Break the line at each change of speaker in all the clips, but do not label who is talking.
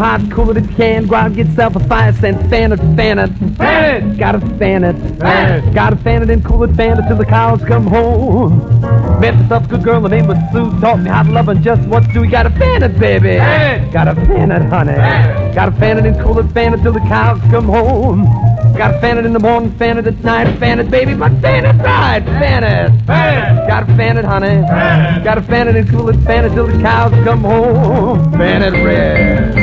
hot, cool it if you can. Go out and get yourself a 5-cent. Fan it, fan it, fan it. Gotta fan it, fan it. Gotta fan it and cool it, fan it till the cows come home. Met myself a good girl, her name was Sue. Taught me how to love and just what to do. You gotta fan it, baby. Fan it. Gotta fan it, honey. Fan it. Gotta fan it and cool it, fan it till the cows come home. Gotta fan it in the morning, fan it at night, fan it, baby, but fan it right. Fan it, fan it. Gotta fan it, honey. Fan it. Gotta fan it and cool it, fan it till the cows come home. Fan it red.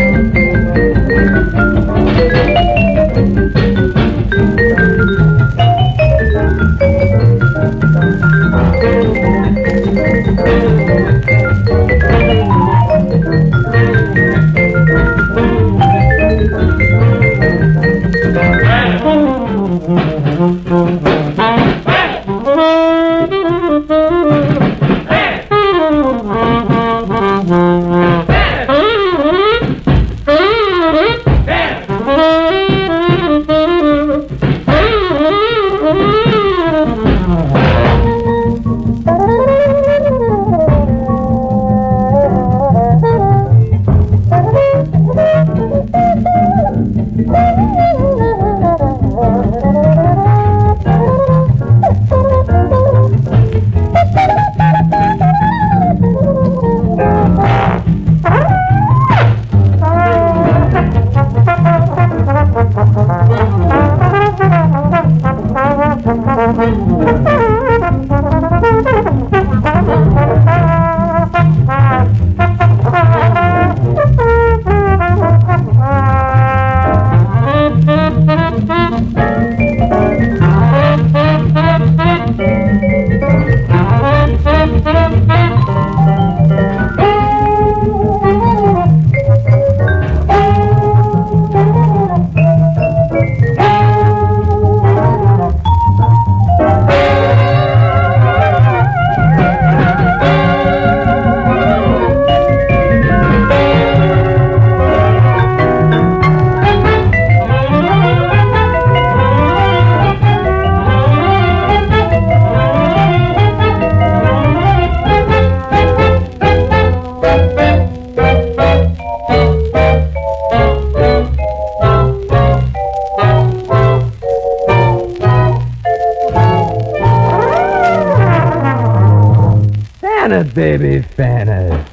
Fan it, baby, fan it.